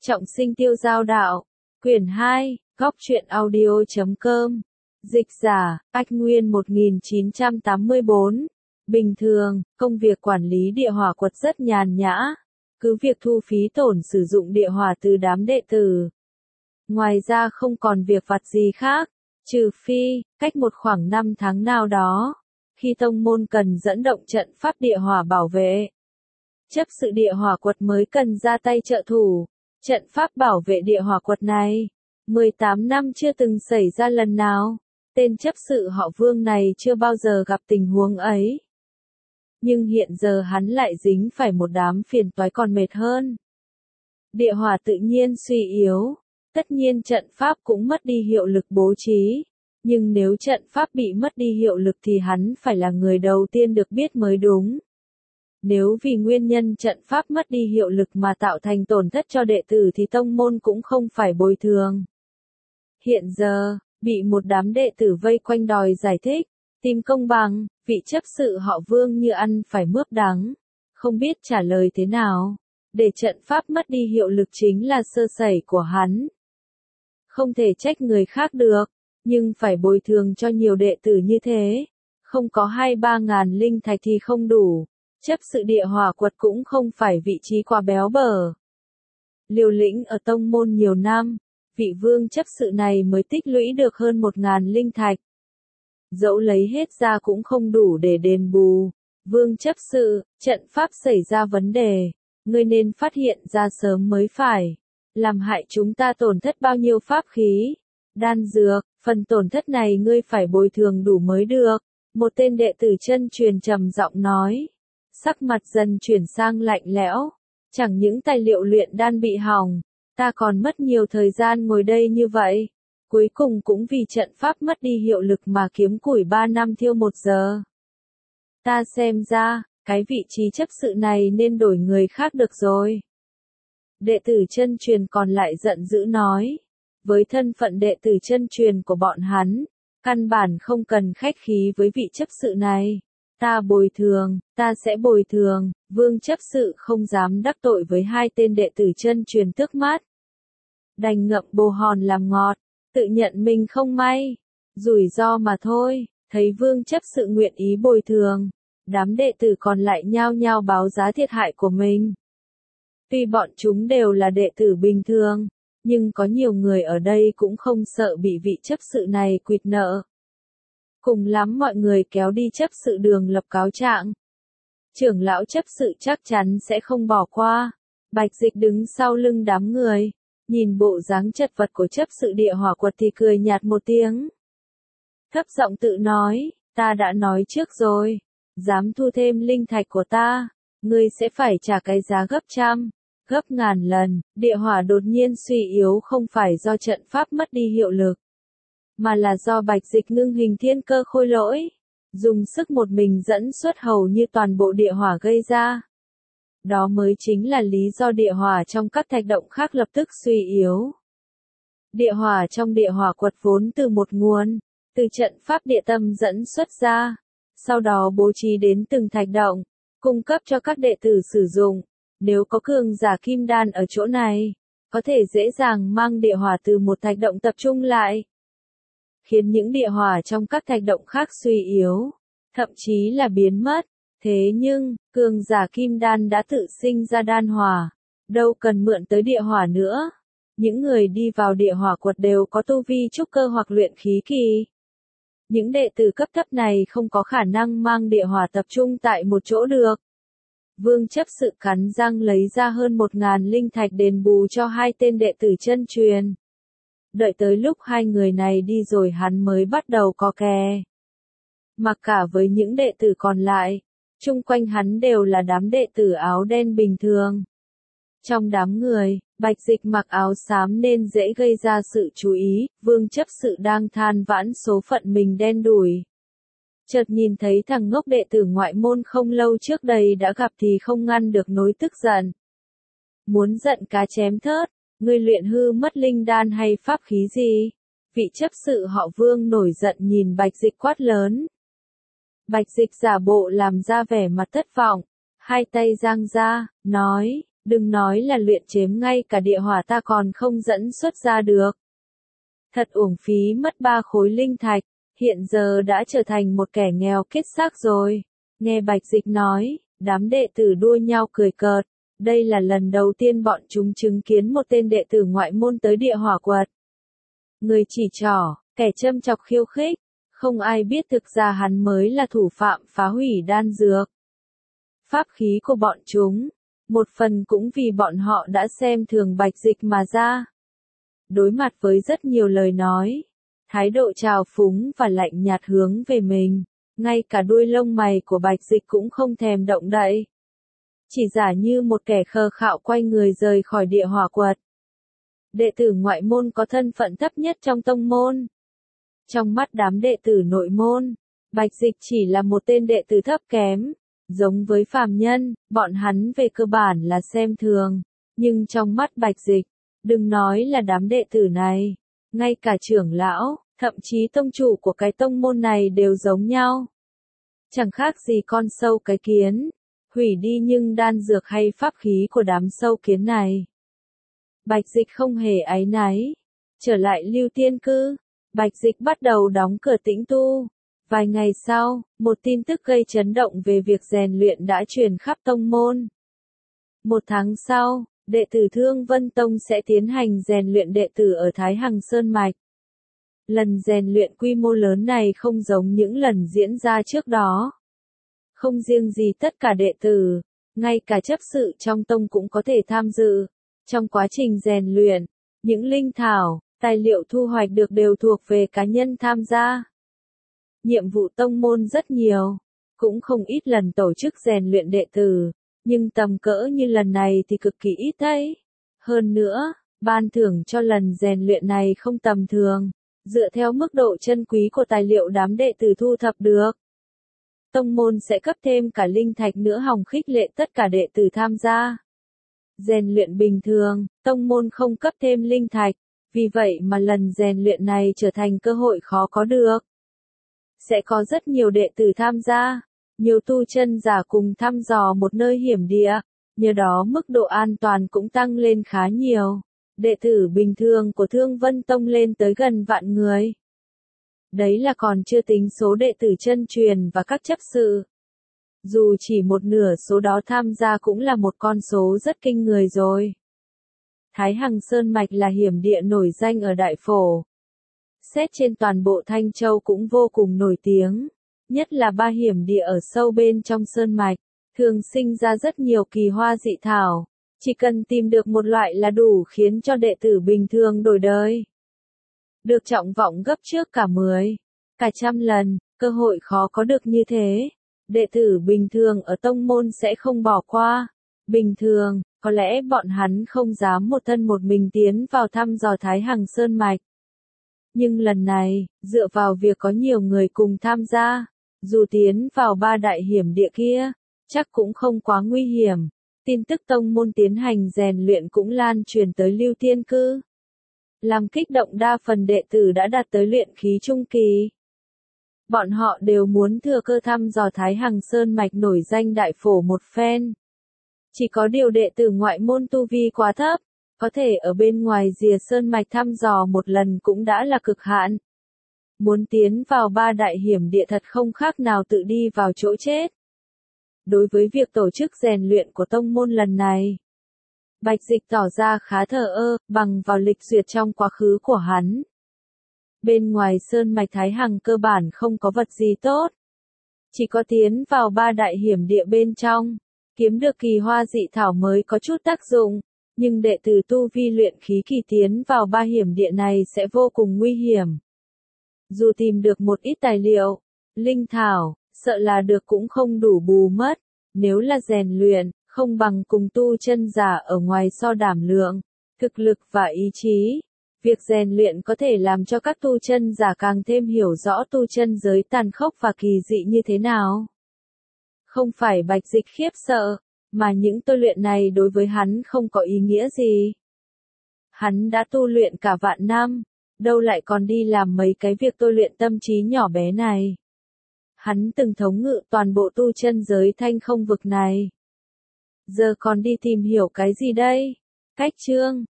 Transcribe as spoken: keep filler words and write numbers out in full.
Trọng sinh tiêu giao đạo. Quyển hai, góc truyện audio chấm com. Dịch giả, Ách Nguyên một nghìn chín trăm tám mươi bốn. Bình thường, công việc quản lý địa hỏa quật rất nhàn nhã. Cứ việc thu phí tổn sử dụng địa hỏa từ đám đệ tử. Ngoài ra không còn việc vặt gì khác, trừ phi, cách một khoảng năm tháng nào đó, khi tông môn cần dẫn động trận pháp địa hỏa bảo vệ. Chấp sự địa hỏa quật mới cần ra tay trợ thủ. Trận pháp bảo vệ địa hỏa quật này, mười tám năm chưa từng xảy ra lần nào. Tên chấp sự họ Vương này chưa bao giờ gặp tình huống ấy. Nhưng hiện giờ hắn lại dính phải một đám phiền toái còn mệt hơn. Địa hỏa tự nhiên suy yếu, tất nhiên trận pháp cũng mất đi hiệu lực bố trí. Nhưng nếu trận pháp bị mất đi hiệu lực thì hắn phải là người đầu tiên được biết mới đúng. Nếu vì nguyên nhân trận pháp mất đi hiệu lực mà tạo thành tổn thất cho đệ tử thì tông môn cũng không phải bồi thường. Hiện giờ, bị một đám đệ tử vây quanh đòi giải thích, tìm công bằng, vị chấp sự họ Vương như ăn phải mướp đắng, không biết trả lời thế nào. Để trận pháp mất đi hiệu lực chính là sơ sẩy của hắn. Không thể trách người khác được, nhưng phải bồi thường cho nhiều đệ tử như thế. Không có hai ba ngàn linh thạch thì không đủ. Chấp sự địa hỏa quật cũng không phải vị trí quá béo bở. Liều lĩnh ở tông môn nhiều năm, vị vương chấp sự này mới tích lũy được hơn một ngàn linh thạch. Dẫu lấy hết ra cũng không đủ để đền bù. Vương chấp sự, trận pháp xảy ra vấn đề, ngươi nên phát hiện ra sớm mới phải. Làm hại chúng ta tổn thất bao nhiêu pháp khí, đan dược, phần tổn thất này ngươi phải bồi thường đủ mới được. Một tên đệ tử chân truyền trầm giọng nói. Sắc mặt dần chuyển sang lạnh lẽo, chẳng những tài liệu luyện đan bị hỏng, ta còn mất nhiều thời gian ngồi đây như vậy, cuối cùng cũng vì trận pháp mất đi hiệu lực mà kiếm củi ba năm thiêu một giờ. Ta xem ra, cái vị trí chấp sự này nên đổi người khác được rồi. Đệ tử chân truyền còn lại giận dữ nói, với thân phận đệ tử chân truyền của bọn hắn, căn bản không cần khách khí với vị chấp sự này. Ta bồi thường, ta sẽ bồi thường. Vương chấp sự không dám đắc tội với hai tên đệ tử chân truyền trước mắt. Đành ngậm bồ hòn làm ngọt, tự nhận mình không may. Rủi ro mà thôi, thấy vương chấp sự nguyện ý bồi thường. Đám đệ tử còn lại nhao nhao báo giá thiệt hại của mình. Tuy bọn chúng đều là đệ tử bình thường, nhưng có nhiều người ở đây cũng không sợ bị vị chấp sự này quỵt nợ. Cùng lắm mọi người kéo đi chấp sự đường lập cáo trạng. Trưởng lão chấp sự chắc chắn sẽ không bỏ qua. Bạch Dịch đứng sau lưng đám người, nhìn bộ dáng chật vật của chấp sự địa hỏa quật thì cười nhạt một tiếng. Thấp giọng tự nói, ta đã nói trước rồi, dám thu thêm linh thạch của ta, ngươi sẽ phải trả cái giá gấp trăm, gấp ngàn lần. Địa hỏa đột nhiên suy yếu không phải do trận pháp mất đi hiệu lực, mà là do Bạch Dịch ngưng hình thiên cơ khôi lỗi, dùng sức một mình dẫn xuất hầu như toàn bộ địa hỏa gây ra. Đó mới chính là lý do địa hỏa trong các thạch động khác lập tức suy yếu. Địa hỏa trong địa hỏa quật vốn từ một nguồn, từ trận pháp địa tâm dẫn xuất ra, sau đó bố trí đến từng thạch động, cung cấp cho các đệ tử sử dụng. Nếu có cường giả kim đan ở chỗ này, có thể dễ dàng mang địa hỏa từ một thạch động tập trung lại, khiến những địa hỏa trong các thạch động khác suy yếu, thậm chí là biến mất. Thế nhưng, cường giả kim đan đã tự sinh ra đan hỏa, đâu cần mượn tới địa hỏa nữa. Những người đi vào địa hỏa quật đều có tu vi trúc cơ hoặc luyện khí kỳ. Những đệ tử cấp thấp này không có khả năng mang địa hỏa tập trung tại một chỗ được. Vương chấp sự cắn răng lấy ra hơn một ngàn linh thạch đền bù cho hai tên đệ tử chân truyền. Đợi tới lúc hai người này đi rồi hắn mới bắt đầu co kè. Mặc cả với những đệ tử còn lại, chung quanh hắn đều là đám đệ tử áo đen bình thường. Trong đám người, Bạch Dịch mặc áo xám nên dễ gây ra sự chú ý. Vương chấp sự đang than vãn số phận mình đen đủi. Chợt nhìn thấy thằng ngốc đệ tử ngoại môn không lâu trước đây đã gặp thì không ngăn được nỗi tức giận. Muốn giận cá chém thớt. Ngươi luyện hư mất linh đan hay pháp khí gì? Vị chấp sự họ Vương nổi giận nhìn Bạch Dịch quát lớn. Bạch Dịch giả bộ làm ra vẻ mặt thất vọng, hai tay giang ra, nói, Đừng nói là luyện chế ngay cả địa hỏa ta còn không dẫn xuất ra được. Thật uổng phí mất ba khối linh thạch, hiện giờ đã trở thành một kẻ nghèo kiết xác rồi. Nghe Bạch Dịch nói, đám đệ tử đua nhau cười cợt. Đây là lần đầu tiên bọn chúng chứng kiến một tên đệ tử ngoại môn tới địa hỏa quật. Người chỉ trỏ, kẻ châm chọc khiêu khích, không ai biết thực ra hắn mới là thủ phạm phá hủy đan dược. Pháp khí của bọn chúng, một phần cũng vì bọn họ đã xem thường Bạch Dịch mà ra. Đối mặt với rất nhiều lời nói, thái độ trào phúng và lạnh nhạt hướng về mình, ngay cả đuôi lông mày của Bạch Dịch cũng không thèm động đậy. Chỉ giả như một kẻ khờ khạo quay người rời khỏi địa hỏa quật. Đệ tử ngoại môn có thân phận thấp nhất trong tông môn. Trong mắt đám đệ tử nội môn, Bạch Dịch chỉ là một tên đệ tử thấp kém. Giống với phàm nhân, bọn hắn về cơ bản là xem thường. Nhưng trong mắt Bạch Dịch, đừng nói là đám đệ tử này, ngay cả trưởng lão, thậm chí tông chủ của cái tông môn này đều giống nhau. Chẳng khác gì con sâu cái kiến, hủy đi nhưng đan dược hay pháp khí của đám sâu kiến này. Bạch Dịch không hề áy náy. Trở lại Lưu Tiên Cư, Bạch Dịch bắt đầu đóng cửa tĩnh tu. Vài ngày sau, một tin tức gây chấn động về việc rèn luyện đã truyền khắp tông môn. Một tháng sau, đệ tử Thương Vân Tông sẽ tiến hành rèn luyện đệ tử ở Thái Hằng Sơn Mạch. Lần rèn luyện quy mô lớn này không giống những lần diễn ra trước đó. Không riêng gì tất cả đệ tử, ngay cả chấp sự trong tông cũng có thể tham dự. Trong quá trình rèn luyện, những linh thảo, tài liệu thu hoạch được đều thuộc về cá nhân tham gia. Nhiệm vụ tông môn rất nhiều, cũng không ít lần tổ chức rèn luyện đệ tử, nhưng tầm cỡ như lần này thì cực kỳ ít đấy. Hơn nữa, ban thưởng cho lần rèn luyện này không tầm thường, dựa theo mức độ chân quý của tài liệu đám đệ tử thu thập được. Tông môn sẽ cấp thêm cả linh thạch nữa hòng khích lệ tất cả đệ tử tham gia. Rèn luyện bình thường, tông môn không cấp thêm linh thạch, vì vậy mà lần rèn luyện này trở thành cơ hội khó có được. Sẽ có rất nhiều đệ tử tham gia, nhiều tu chân giả cùng thăm dò một nơi hiểm địa, nhờ đó mức độ an toàn cũng tăng lên khá nhiều. Đệ tử bình thường của Thương Vân Tông lên tới gần vạn người. Đấy là còn chưa tính số đệ tử chân truyền và các chấp sự. Dù chỉ một nửa số đó tham gia cũng là một con số rất kinh người rồi. Thái Hằng Sơn Mạch là hiểm địa nổi danh ở Đại Phổ. Xét trên toàn bộ Thanh Châu cũng vô cùng nổi tiếng. Nhất là ba hiểm địa ở sâu bên trong Sơn Mạch, thường sinh ra rất nhiều kỳ hoa dị thảo. Chỉ cần tìm được một loại là đủ khiến cho đệ tử bình thường đổi đời. Được trọng vọng gấp trước cả mười, cả trăm lần, cơ hội khó có được như thế. Đệ tử bình thường ở tông môn sẽ không bỏ qua. Bình thường, có lẽ bọn hắn không dám một thân một mình tiến vào thăm dò Thái Hằng Sơn Mạch. Nhưng lần này, dựa vào việc có nhiều người cùng tham gia, dù tiến vào ba đại hiểm địa kia, chắc cũng không quá nguy hiểm. Tin tức tông môn tiến hành rèn luyện cũng lan truyền tới Lưu Tiên Cư. Làm kích động đa phần đệ tử đã đạt tới luyện khí trung kỳ. Bọn họ đều muốn thừa cơ thăm dò Thái Hằng Sơn Mạch nổi danh Đại Phổ một phen. Chỉ có điều đệ tử ngoại môn tu vi quá thấp, có thể ở bên ngoài rìa Sơn Mạch thăm dò một lần cũng đã là cực hạn. Muốn tiến vào ba đại hiểm địa thật không khác nào tự đi vào chỗ chết. Đối với việc tổ chức rèn luyện của tông môn lần này, Bạch Dịch tỏ ra khá thờ ơ, bằng vào lịch duyệt trong quá khứ của hắn. Bên ngoài Sơn Mạch Thái Hằng cơ bản không có vật gì tốt. Chỉ có tiến vào ba đại hiểm địa bên trong, kiếm được kỳ hoa dị thảo mới có chút tác dụng. Nhưng đệ tử tu vi luyện khí kỳ tiến vào ba hiểm địa này sẽ vô cùng nguy hiểm. Dù tìm được một ít tài liệu, linh thảo, sợ là được cũng không đủ bù mất. Nếu là rèn luyện, không bằng cùng tu chân giả ở ngoài so đảm lượng, thực lực và ý chí. Việc rèn luyện có thể làm cho các tu chân giả càng thêm hiểu rõ tu chân giới tàn khốc và kỳ dị như thế nào. Không phải Bạch Dịch khiếp sợ, mà những tu luyện này đối với hắn không có ý nghĩa gì. Hắn đã tu luyện cả vạn năm, đâu lại còn đi làm mấy cái việc tu luyện tâm trí nhỏ bé này. Hắn từng thống ngự toàn bộ tu chân giới thanh không vực này. Giờ còn đi tìm hiểu cái gì đây? Cách chương